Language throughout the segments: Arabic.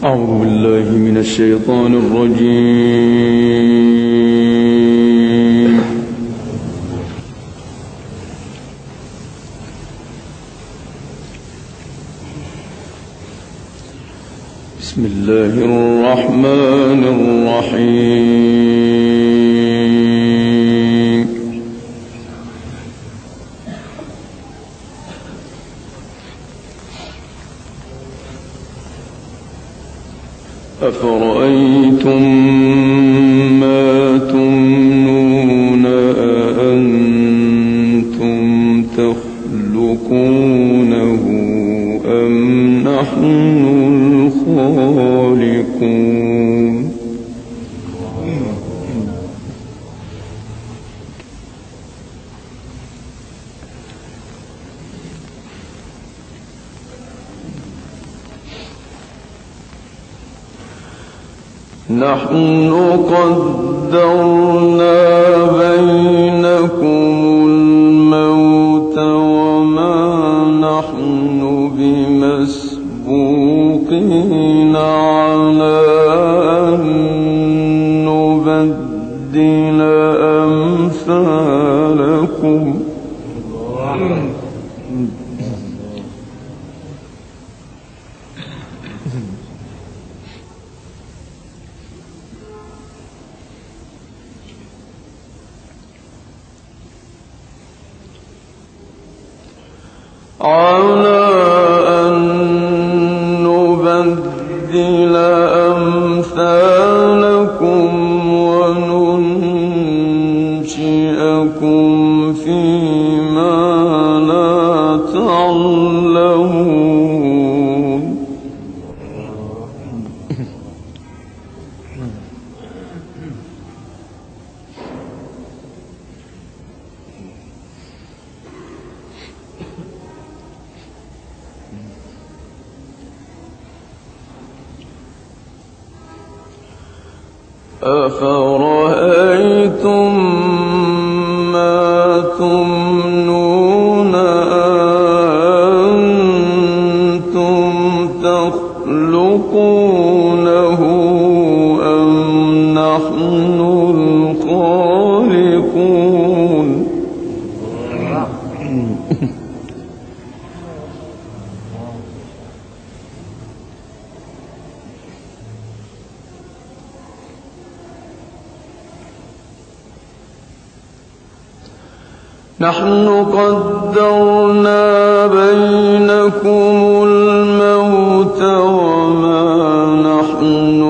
أعوذ بالله من الشيطان الرجيم. بسم الله الرحمن الرحيم. أفرأيتم ما تمنون أأنتم تخلقونه أم نحن الخالقون؟ نحن قدرنا بينكم الموت وما نحن بمسبوقين على أن نبدل أمثالكم. على أن نبدل أمثالكم وننشئكم فيما لا تعلمون. أفرأيتم ما تمنون أأنتم تخلقونه أم نحن الخالقون؟ نحن قدرنا بينكم الموت وما نحن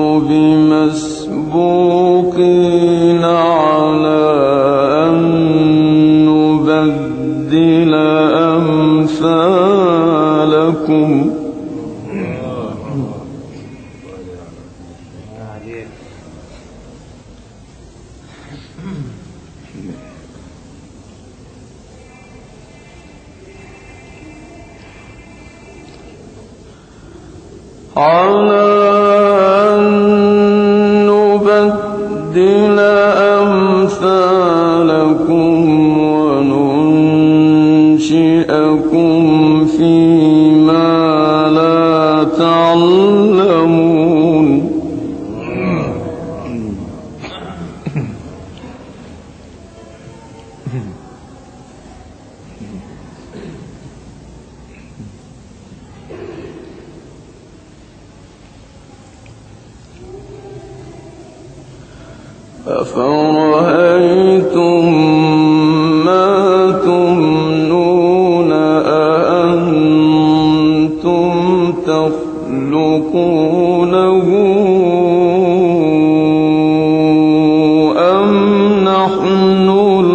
بمسبوقين على أن نبدل أمثالكم. على أن نبدل أمثالكم وننشئكم فيما لا تعلمون. أفرأيتم ما تمنون أأنتم تخلقونه أم نحن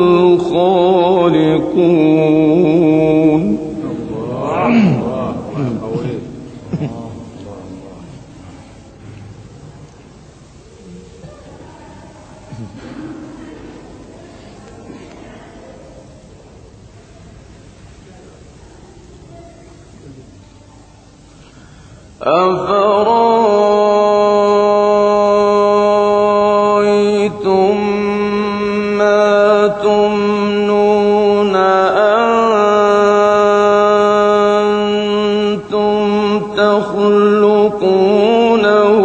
الخالقون؟ أفرأيتم ما تمنون أأنتم تخلقونه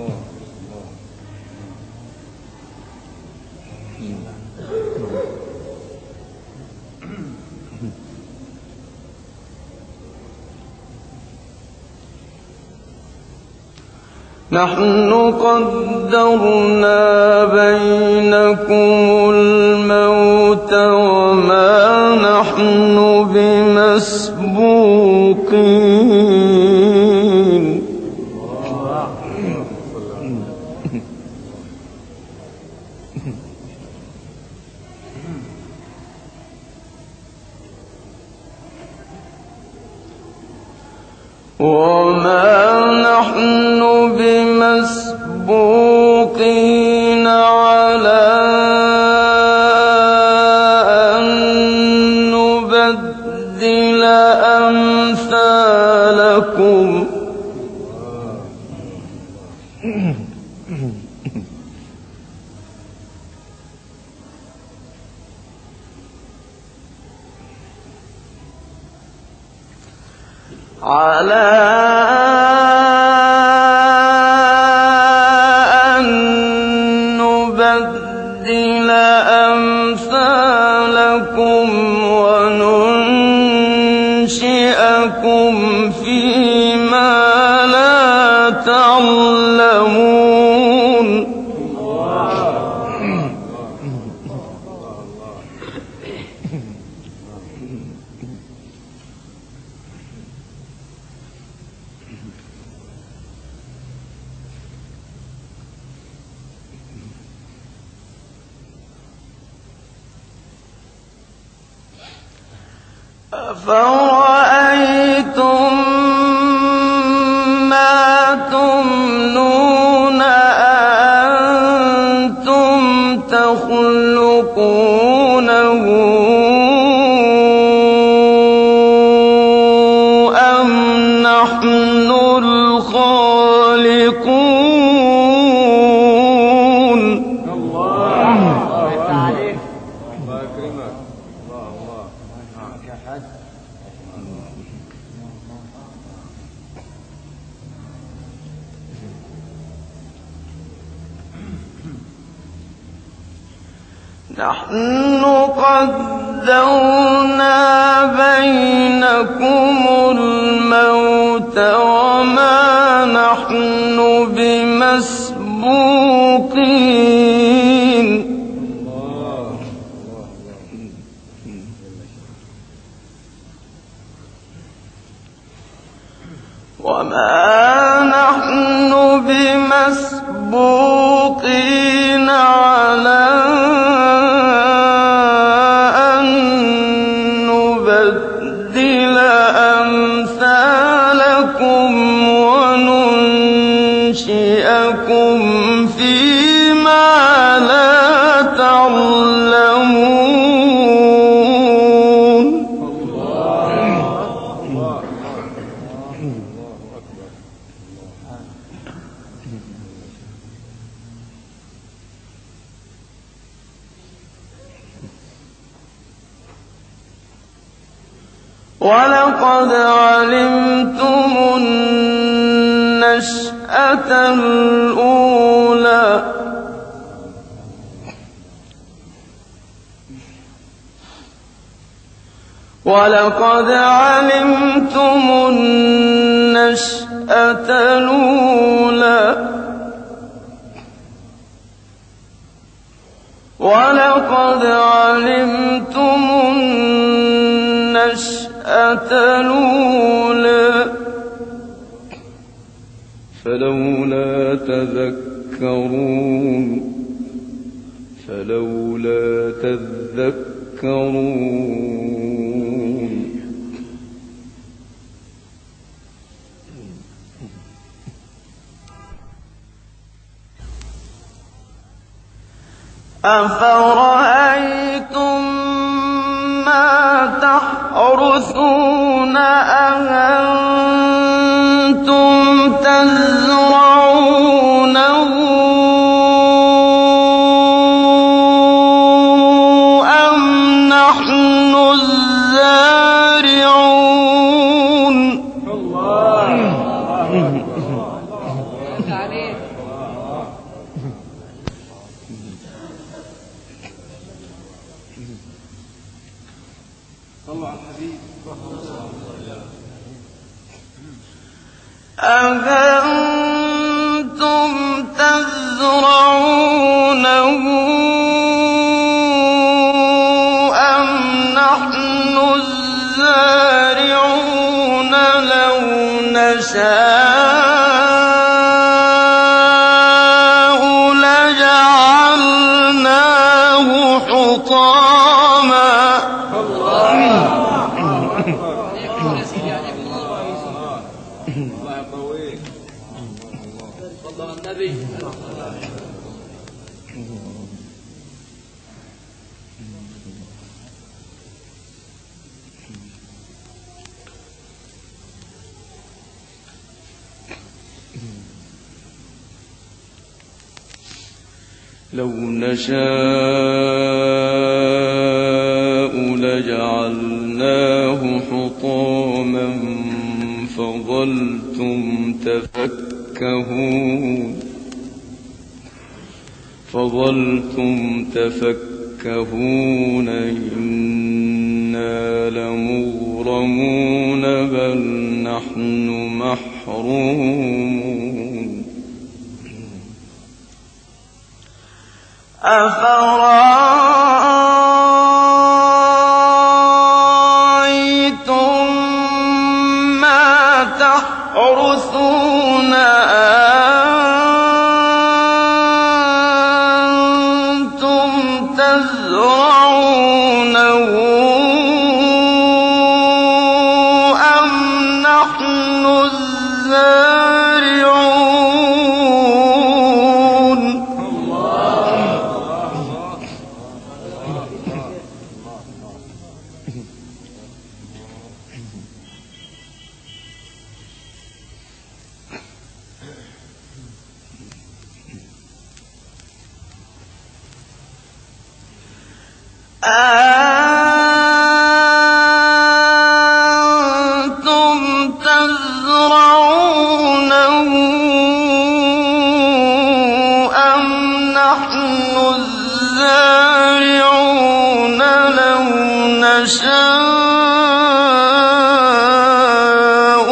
نحن قدرنا بينكم الموت وما نحن بمسبوقين على أن نبدل أمثالكم وننشئكم فيما لا تعلمون أفرأيتم ما تمنون أأنتم تخلقونه أم نحن الخالقون نحن قدرنا بينكم الموت وما نحن بمسبوقين على أن نبدل أمثالكم وننشئكم فيما لا تعلمون ولقد علمتم النشأة الأولى ولقد علمتم النشأة الأولى ولقد علمتم النشأة الأولى فلولا تذكرون أفرأيتم ما تحرثون أأنتم تزرعونه أم نحن الزارعون أأنتم تزرعونه أم نحن الزارعون لو نشاء لجعلناه حطاما لو نشاء لجعلناه حطاما فظلتم تفكهون إنا لمغرمون بل نحن محرومون أفرأيتم ما تحرثون أنتم تزرعونه أم نحن الزارعون أأنتم تزرعونه أم نحن الزارعون لو نشاء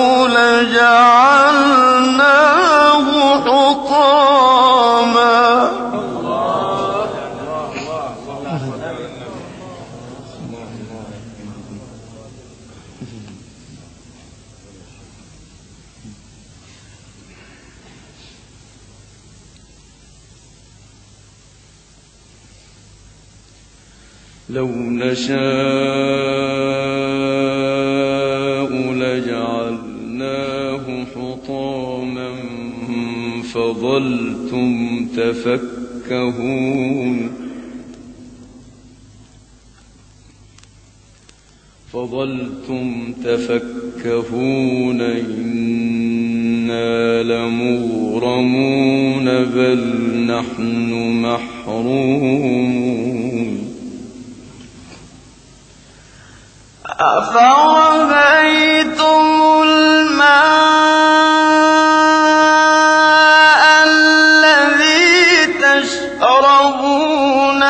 لجعلناه حطاما لو نشاء لجعلناه حطاما فظلتم تفكهون إنا لمغرمون بل نحن محرومون أفرأيتم الماء الذي تشربون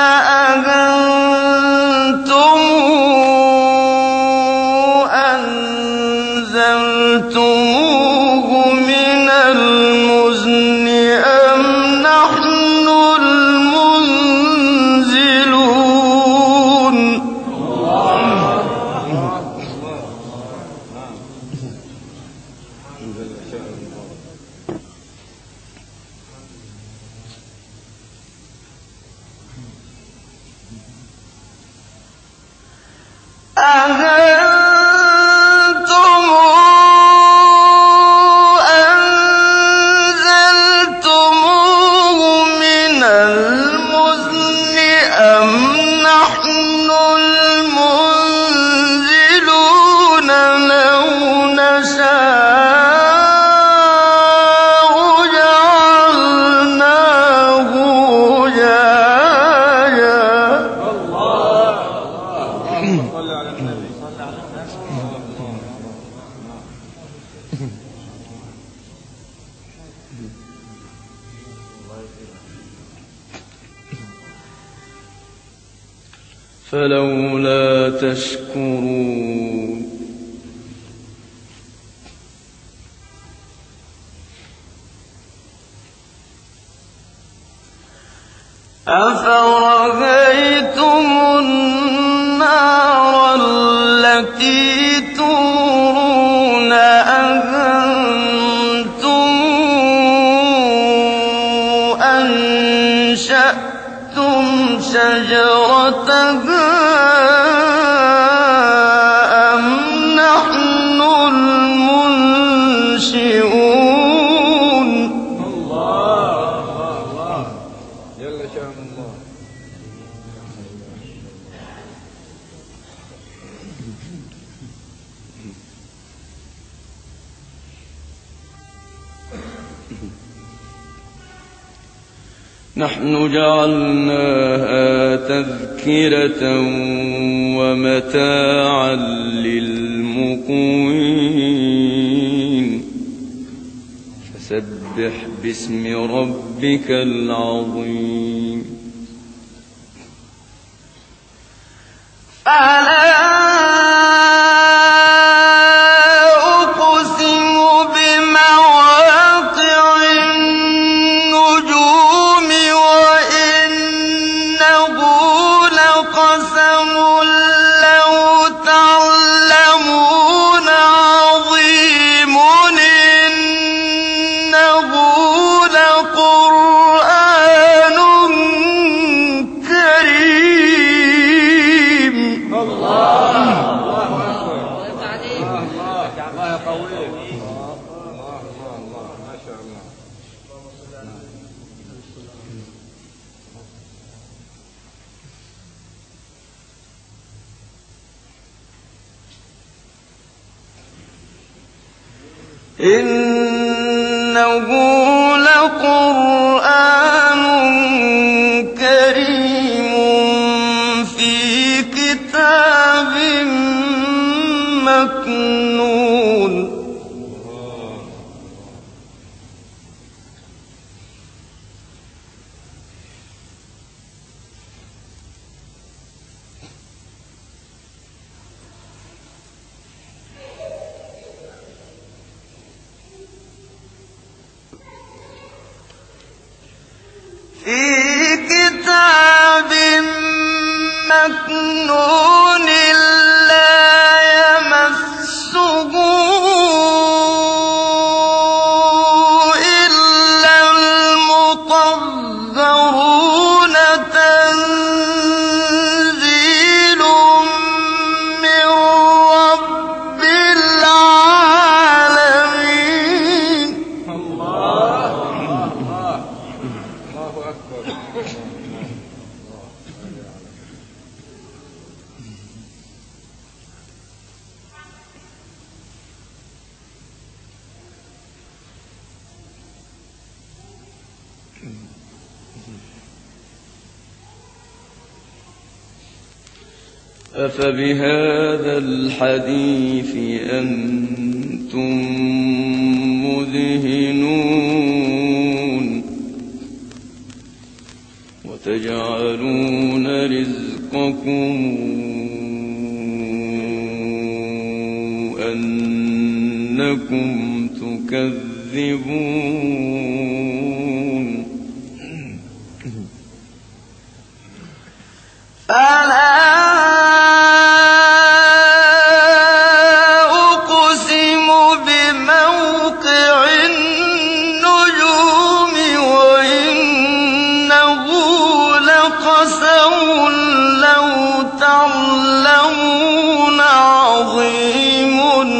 أأنتم أنزلتموه من المزن أم نحن المنزلون أأنتم أنزلتموه من المزن أم نحن المنزلون لو نشاء جعلناه جاجا فلولا تشكرون أفرأيتم النار التي تورون أأنتم أنشأتم شجرتها أم نحن المنشئون الله جل شأن الله. نحن جعلناها تذكرة ومتاعا للمقوين فسبح باسم ربك العظيم. إنه لقرآن كريم في كتاب مكنون. في كتاب مكنون لا يمسه إلا المطهرون تنزيل من رب العالمين. أفبهذا الحديث أنتم مدهنون وتجعلون رزقكم أنكم تكذبون. تعلمون عظيم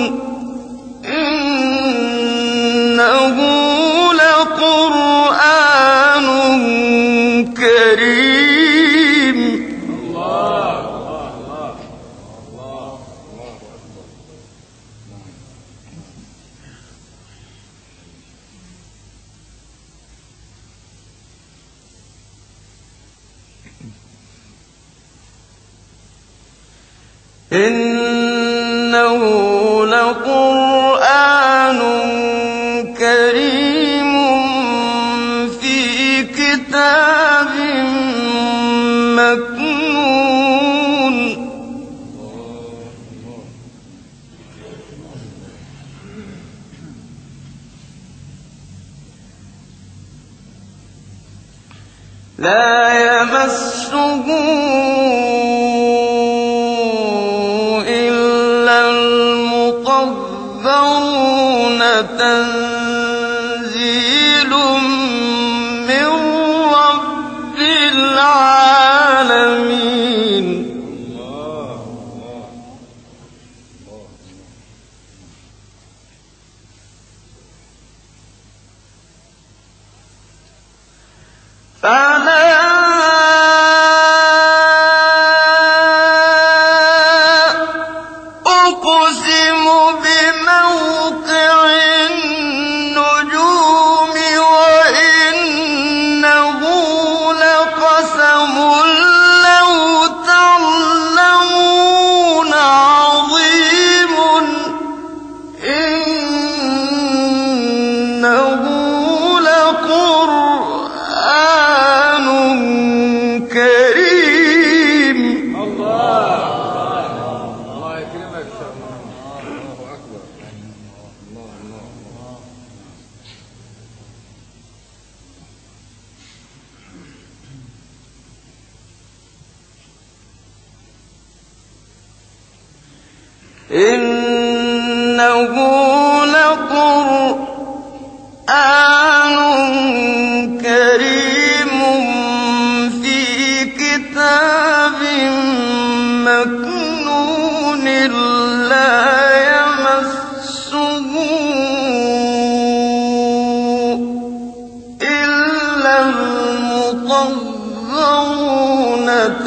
إنه لقرآن كريم. إنه لقرآن كريم في كتاب مكنون. لا يمسه إلا المطهرون تنزيل من رب العالمين فلا أقسم بموقع النجوم وإنه لقسم لو تعلمون عظيم إنه لقرآن كريم الله يكرمك. الله أكبر. الله. إنه لقرآن كريم في كتاب مكنون لا يمسه إلا المطهرون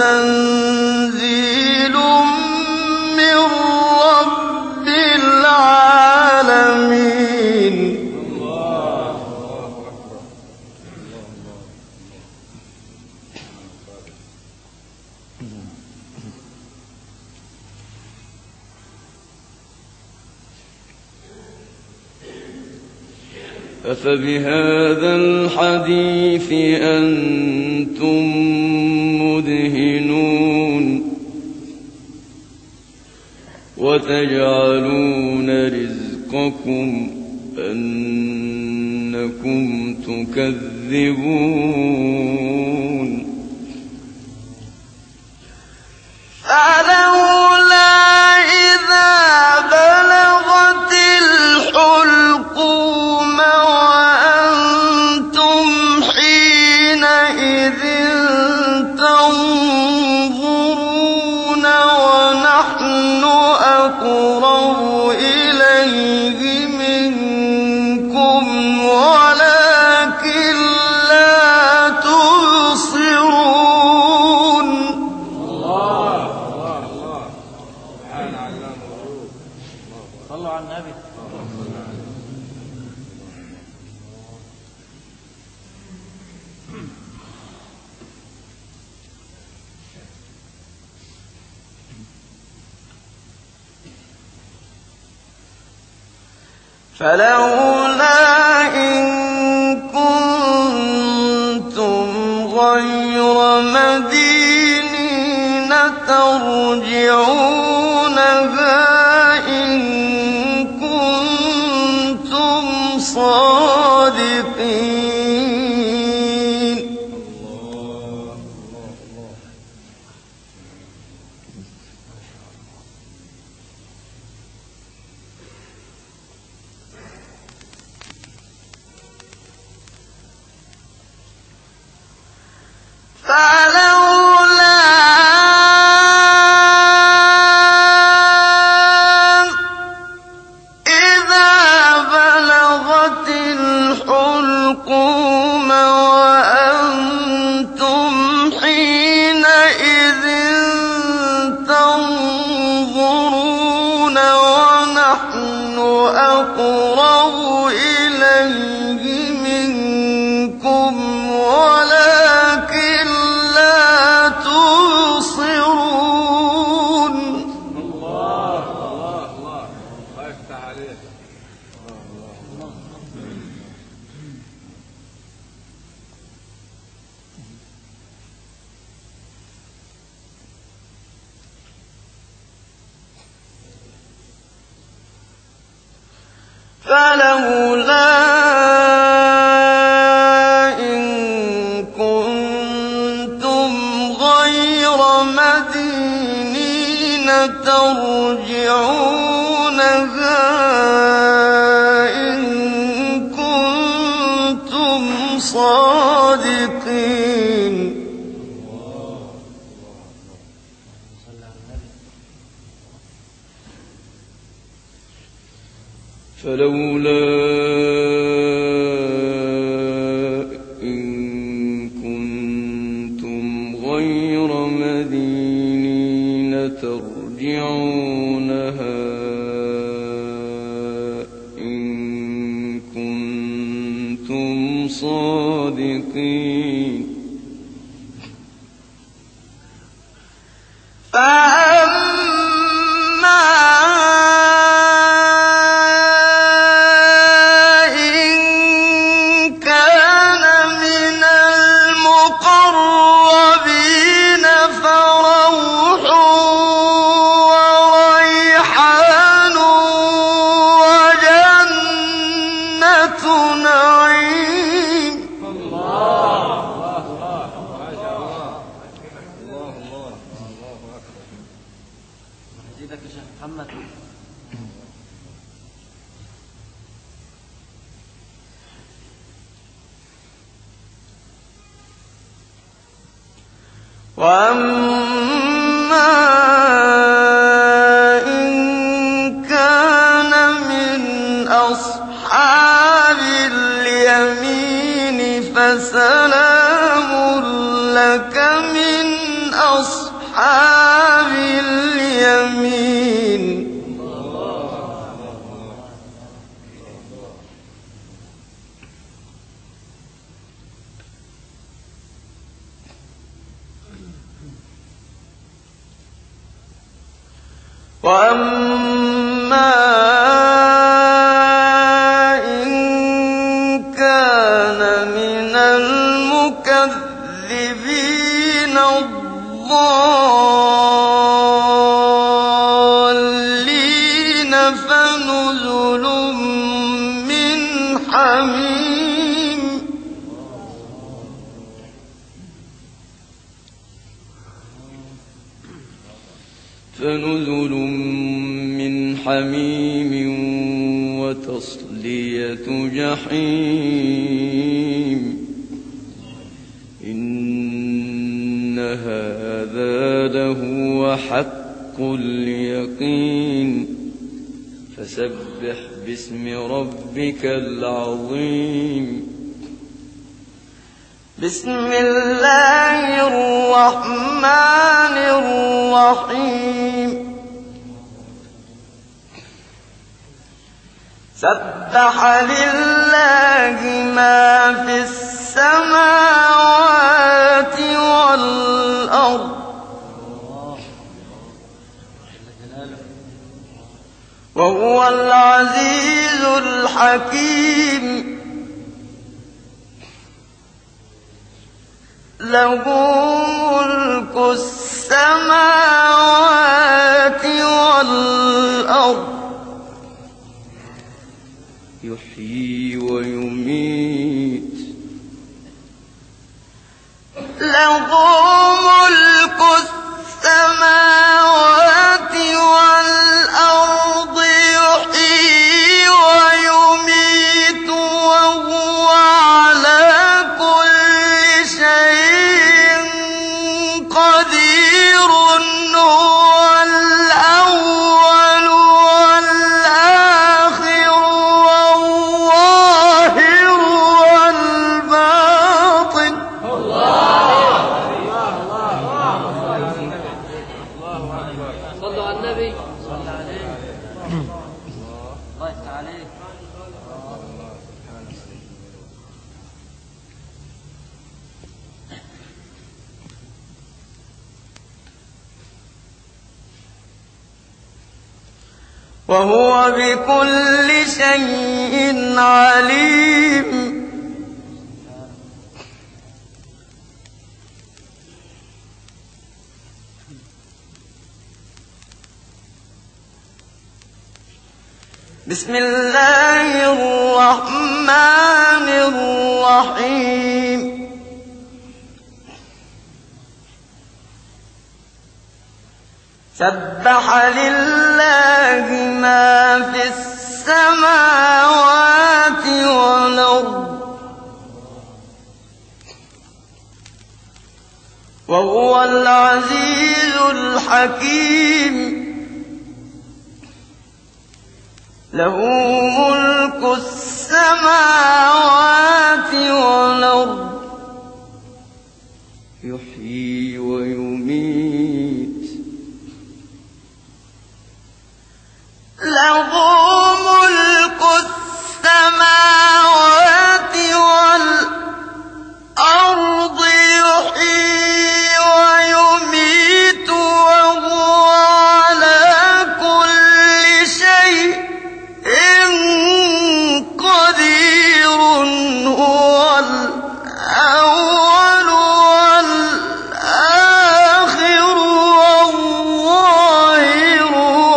تنزيل من رب العالمين أفبهذا الحديث أنتم مدهنون وتجعلون رزقكم أنكم تكذبون فلولا إذا بلغت الحلقوم وأنتم حينئذ تنظرون ونحن أقرب إليه منكم ولكن لا تبصرون صلوا على النبي. فلولا إن كنتم غير مدينين ترجعونها إن كنتم صادقين فلولا إذا بلغت الحلقوم وأنتم حينئذ تنظرون ونحن أقرب إليه منكم ولكن لا تبصرون الله يفتح عليك. فلولا إن كنتم ترجعونها إن كنتم صادقين. فلولا إن كنتم غير مدينين ترجعونها إن كنتم صادقين. وأما إن كان من أصحاب اليمين فسلام لك من أصحاب اليمين. وأما إن كان من المكذبين الضالين فنزل من حميم. فنزل من حميم وتصلية جحيم. إن هذا لهو حق اليقين. فسبح باسم ربك العظيم. بسم الله الرحمن الرحيم. سبح لله ما في السماوات والأرض وهو العزيز الحكيم. له ملك السماوات والأرض يحيي ويميت. له ملك السماوات والأرض يحيي ويميت وهو على كل شيء قدير. هو الأول والآخر والظاهر والباطن. صلوا على النبي. صلى عليه. الله يفتح عليك. وهو بكل شيء عليم. بسم الله الرحمن الرحيم. سبح لله ما في السماوات والأرض وهو العزيز الحكيم له ملك السماوات والأرض يحيي ويميت له ملك السماوات والأرض يحيي ويميت وهو على كل شيء قدير هو الأول والآخر والظاهر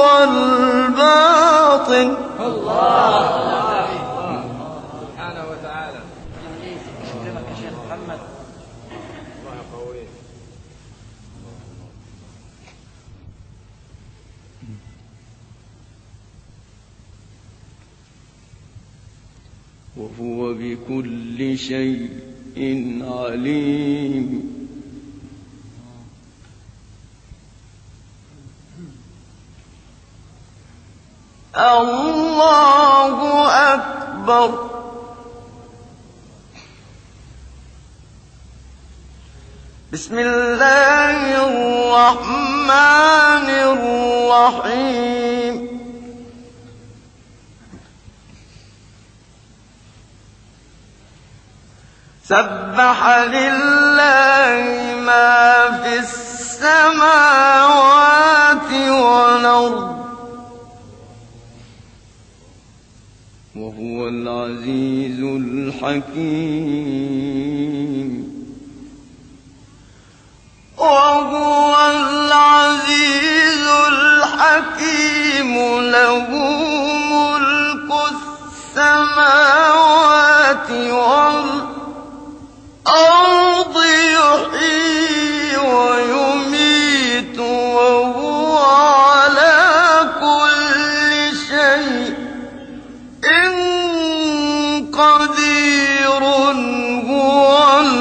والباطن الله سبحانه وتعالى. يكرمك يا شيخ محمد. الله يقويك. وهو بكل شيء عليم. الله أكبر. بسم الله الرحمن الرحيم. سبح لله ما في السماوات والأرض وهو العزيز الحكيم. وهو العزيز الحكيم له ملك السماوات والأرض يحيي ويميت وهو على كل شيء قدير هو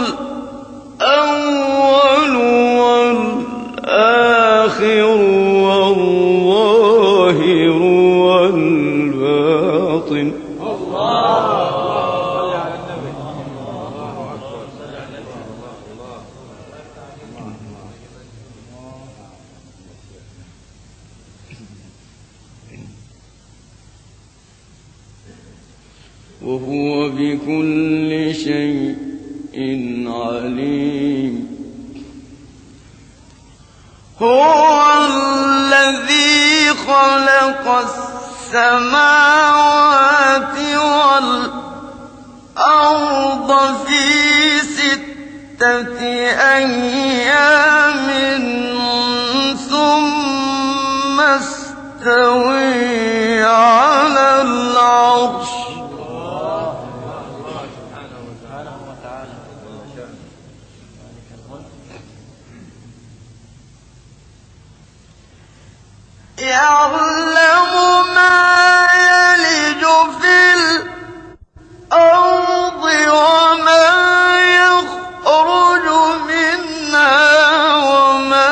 الأول والآخر والظاهر والباطن. وهو بكل شيء عليم. هو الذي خلق السماوات والأرض في 6 أيام ثم استوى على العرش. يعلم ما يلج في الأرض وما يخرج منها وما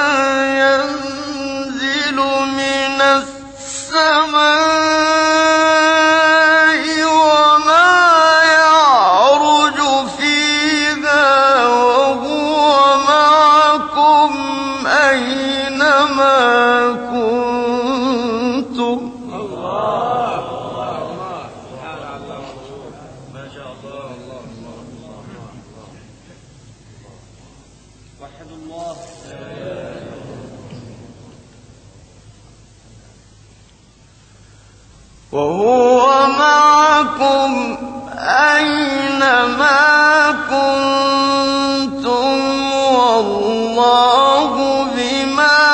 ينزل من السماء وما يعرج فيها وهو معكم أينما كنتم. وحد الله. وهو معكم أينما كنتم والله بما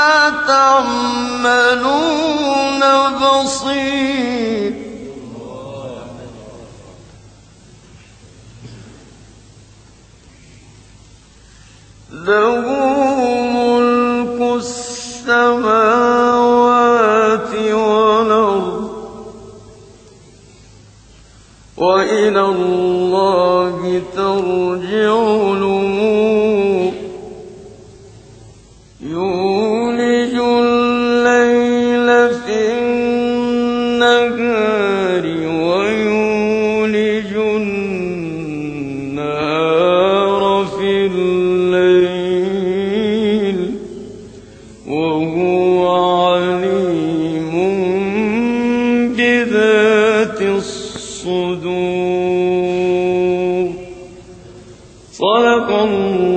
تعملون بصير. له ملك السماوات وإلى الله ترجع الأمور يولج الليل في النهار ويولج النهار في الليل وهو عليم بذات الصدور. صدق الله